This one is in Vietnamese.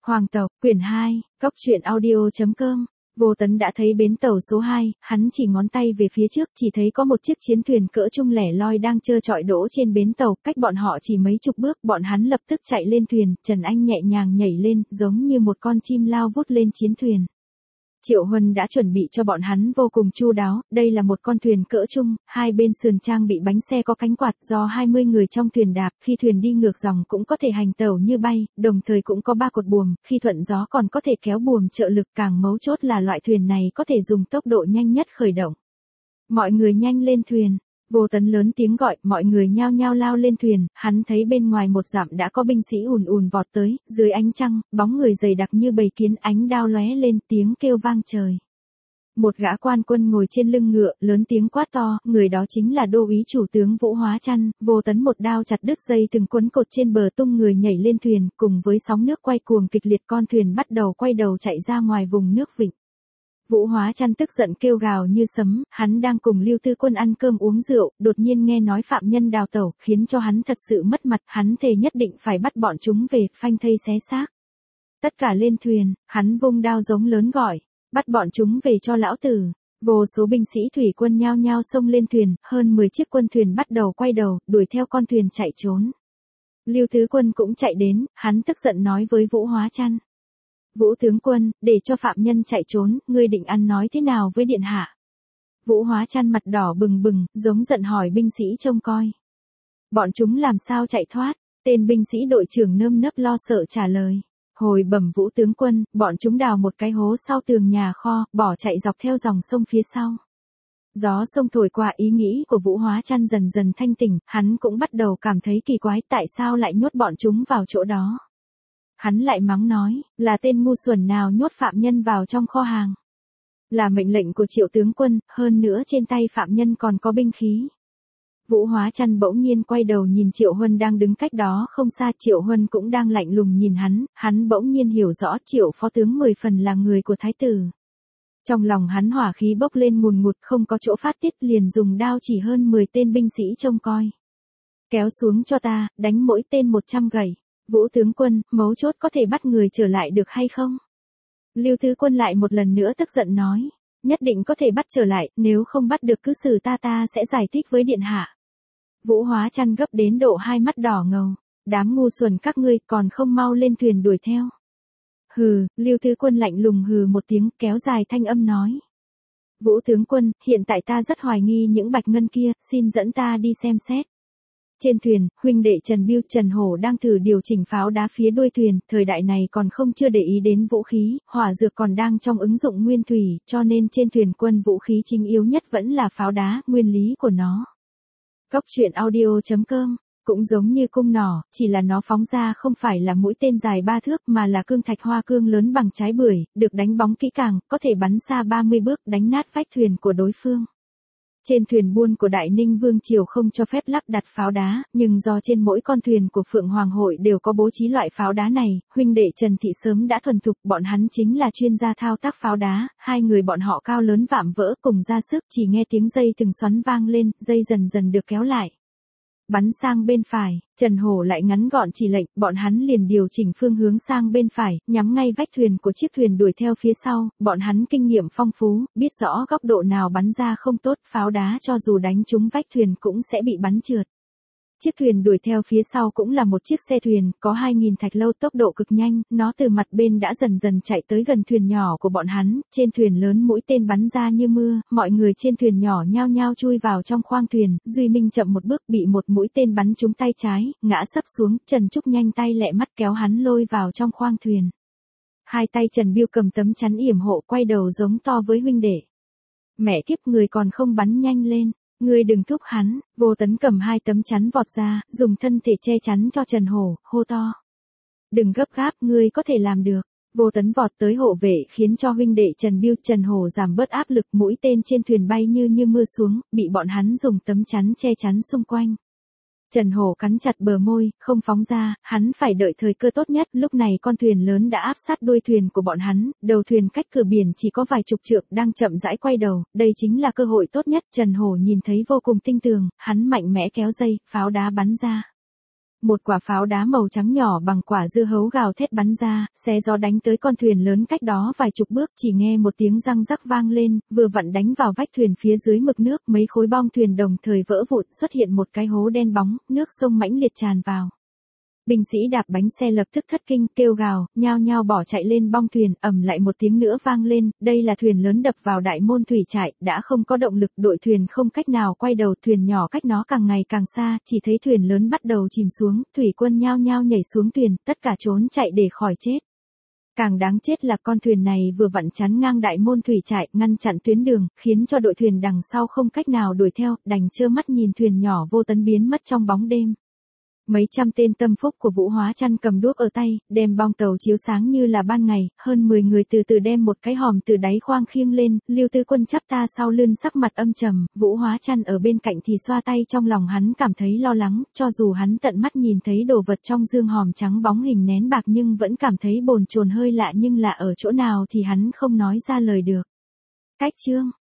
Hoàng tộc, quyển 2, Cóc truyện audio.com. Vô Tấn đã thấy bến tàu số 2, hắn chỉ ngón tay về phía trước, chỉ thấy có một chiếc chiến thuyền cỡ trung lẻ loi đang trơ trọi đỗ trên bến tàu, cách bọn họ chỉ mấy chục bước, bọn hắn lập tức chạy lên thuyền, Trần Anh nhẹ nhàng nhảy lên, giống như một con chim lao vút lên chiến thuyền. Triệu Huân đã chuẩn bị cho bọn hắn vô cùng chu đáo, đây là một con thuyền cỡ trung, hai bên sườn trang bị bánh xe có cánh quạt do 20 người trong thuyền đạp, khi thuyền đi ngược dòng cũng có thể hành tàu như bay, đồng thời cũng có 3 cột buồm, khi thuận gió còn có thể kéo buồm trợ lực, càng mấu chốt là loại thuyền này có thể dùng tốc độ nhanh nhất khởi động. Mọi người nhanh lên thuyền. Vô Tấn lớn tiếng gọi, mọi người nhao nhao lao lên thuyền, hắn thấy bên ngoài một dặm đã có binh sĩ ùn ùn vọt tới, dưới ánh trăng, bóng người dày đặc như bầy kiến, ánh đao lóe lên, tiếng kêu vang trời. Một gã quan quân ngồi trên lưng ngựa, lớn tiếng quát to, người đó chính là đô úy chủ tướng Vũ Hóa Chăn. Vô Tấn một đao chặt đứt dây từng quấn cột trên bờ, tung người nhảy lên thuyền, cùng với sóng nước quay cuồng kịch liệt, con thuyền bắt đầu quay đầu chạy ra ngoài vùng nước vịnh. Vũ Hóa Chăn tức giận kêu gào như sấm, hắn đang cùng Lưu Tư Quân ăn cơm uống rượu, đột nhiên nghe nói phạm nhân đào tẩu, khiến cho hắn thật sự mất mặt, hắn thề nhất định phải bắt bọn chúng về, phanh thây xé xác. Tất cả lên thuyền, hắn vung đao giống lớn gọi, bắt bọn chúng về cho lão tử. Vô số binh sĩ thủy quân nhao nhao xông lên thuyền, hơn 10 chiếc quân thuyền bắt đầu quay đầu, đuổi theo con thuyền chạy trốn. Lưu Tứ Quân cũng chạy đến, hắn tức giận nói với Vũ Hóa Chăn. Vũ tướng quân, để cho phạm nhân chạy trốn, ngươi định ăn nói thế nào với điện hạ? Vũ Hóa Chăn mặt đỏ bừng bừng, giống giận hỏi binh sĩ trông coi. Bọn chúng làm sao chạy thoát? Tên binh sĩ đội trưởng nơm nớp lo sợ trả lời. Hồi bẩm Vũ tướng quân, bọn chúng đào một cái hố sau tường nhà kho, bỏ chạy dọc theo dòng sông phía sau. Gió sông thổi qua, ý nghĩ của Vũ Hóa Chăn dần dần thanh tỉnh, hắn cũng bắt đầu cảm thấy kỳ quái, tại sao lại nhốt bọn chúng vào chỗ đó. Hắn lại mắng nói, là tên ngu xuẩn nào nhốt phạm nhân vào trong kho hàng. Là mệnh lệnh của Triệu tướng quân, hơn nữa trên tay phạm nhân còn có binh khí. Vũ Hóa Chăn bỗng nhiên quay đầu nhìn Triệu Huân đang đứng cách đó không xa, Triệu Huân cũng đang lạnh lùng nhìn hắn bỗng nhiên hiểu rõ Triệu phó tướng 10 phần là người của thái tử. Trong lòng hắn hỏa khí bốc lên ngùn ngụt, không có chỗ phát tiết, liền dùng đao chỉ hơn 10 tên binh sĩ trông coi. Kéo xuống cho ta, đánh mỗi tên 100 gậy. Vũ tướng quân, mấu chốt có thể bắt người trở lại được hay không? Lưu Tứ Quân lại một lần nữa tức giận nói, nhất định có thể bắt trở lại, nếu không bắt được cứ xử ta sẽ giải thích với điện hạ. Vũ Hóa Chăn gấp đến độ hai mắt đỏ ngầu, đám ngu xuẩn các ngươi còn không mau lên thuyền đuổi theo. Hừ, Lưu Tứ Quân lạnh lùng hừ một tiếng, kéo dài thanh âm nói. Vũ tướng quân, hiện tại ta rất hoài nghi những bạch ngân kia, xin dẫn ta đi xem xét. Trên thuyền, huynh đệ Trần Biêu, Trần Hổ đang thử điều chỉnh pháo đá phía đuôi thuyền, thời đại này còn không chưa để ý đến vũ khí, hỏa dược còn đang trong ứng dụng nguyên thủy, cho nên trên thuyền quân vũ khí chính yếu nhất vẫn là pháo đá, nguyên lý của nó. Cóc truyện audio.com, cũng giống như cung nỏ, chỉ là nó phóng ra không phải là mũi tên dài 3 thước mà là cương thạch hoa cương lớn bằng trái bưởi, được đánh bóng kỹ càng, có thể bắn xa 30 bước đánh nát vách thuyền của đối phương. Trên thuyền buôn của Đại Ninh Vương Triều không cho phép lắp đặt pháo đá, nhưng do trên mỗi con thuyền của Phượng Hoàng Hội đều có bố trí loại pháo đá này, huynh đệ Trần Thị sớm đã thuần thục, bọn hắn chính là chuyên gia thao tác pháo đá, hai người bọn họ cao lớn vạm vỡ cùng ra sức, chỉ nghe tiếng dây từng xoắn vang lên, dây dần dần được kéo lại. Bắn sang bên phải, Trần Hổ lại ngắn gọn chỉ lệnh, bọn hắn liền điều chỉnh phương hướng sang bên phải, nhắm ngay vách thuyền của chiếc thuyền đuổi theo phía sau, bọn hắn kinh nghiệm phong phú, biết rõ góc độ nào bắn ra không tốt, pháo đá cho dù đánh trúng vách thuyền cũng sẽ bị bắn trượt. Chiếc thuyền đuổi theo phía sau cũng là một chiếc xe thuyền, có 2.000 thạch lâu, tốc độ cực nhanh, nó từ mặt bên đã dần dần chạy tới gần thuyền nhỏ của bọn hắn, trên thuyền lớn mũi tên bắn ra như mưa, mọi người trên thuyền nhỏ nhao nhao chui vào trong khoang thuyền, Duy Minh chậm một bước bị một mũi tên bắn trúng tay trái, ngã sấp xuống, Trần Trúc nhanh tay lẹ mắt kéo hắn lôi vào trong khoang thuyền. Hai tay Trần Biêu cầm tấm chắn yểm hộ, quay đầu giống to với huynh đệ. Mẹ kiếp, người còn không bắn nhanh lên. Ngươi đừng thúc hắn. Vô Tấn cầm 2 tấm chắn vọt ra, dùng thân thể che chắn cho Trần Hổ, hô to. Đừng gấp gáp, ngươi có thể làm được. Vô Tấn vọt tới hộ vệ, khiến cho huynh đệ Trần Biêu, Trần Hổ giảm bớt áp lực, mũi tên trên thuyền bay như mưa xuống, bị bọn hắn dùng tấm chắn che chắn xung quanh. Trần Hổ cắn chặt bờ môi, không phóng ra, hắn phải đợi thời cơ tốt nhất, lúc này con thuyền lớn đã áp sát đuôi thuyền của bọn hắn, đầu thuyền cách cửa biển chỉ có vài chục trượng, đang chậm rãi quay đầu, đây chính là cơ hội tốt nhất, Trần Hổ nhìn thấy vô cùng tinh tường, hắn mạnh mẽ kéo dây, pháo đá bắn ra. một quả pháo đá màu trắng nhỏ bằng quả dưa hấu gào thét bắn ra, xé gió đánh tới con thuyền lớn cách đó vài chục bước, chỉ nghe một tiếng răng rắc vang lên, vừa vặn đánh vào vách thuyền phía dưới mực nước, mấy khối bong thuyền đồng thời vỡ vụn, xuất hiện một cái hố đen bóng, nước sông mãnh liệt tràn vào. Binh sĩ đạp bánh xe lập tức thất kinh, kêu gào, nhao nhao bỏ chạy lên bong thuyền, ầm lại một tiếng nữa vang lên, đây là thuyền lớn đập vào đại môn thủy trại, đã không có động lực, đội thuyền không cách nào quay đầu, thuyền nhỏ cách nó càng ngày càng xa, chỉ thấy thuyền lớn bắt đầu chìm xuống, thủy quân nhao nhao nhảy xuống thuyền, tất cả trốn chạy để khỏi chết. Càng đáng chết là con thuyền này vừa vặn chắn ngang đại môn thủy trại, ngăn chặn tuyến đường, khiến cho đội thuyền đằng sau không cách nào đuổi theo, đành trơ mắt nhìn thuyền nhỏ vô tấn biến mất trong bóng đêm. Mấy trăm tên tâm phúc của Vũ Hóa Chăn cầm đuốc ở tay, đem bong tàu chiếu sáng như là ban ngày, hơn 10 người từ từ đem một cái hòm từ đáy khoang khiêng lên, Lưu Tư Quân chắp ta sau lưng sắc mặt âm trầm, Vũ Hóa Chăn ở bên cạnh thì xoa tay, trong lòng hắn cảm thấy lo lắng, cho dù hắn tận mắt nhìn thấy đồ vật trong dương hòm trắng bóng hình nén bạc nhưng vẫn cảm thấy bồn chồn hơi lạ, nhưng là ở chỗ nào thì hắn không nói ra lời được. Cách chương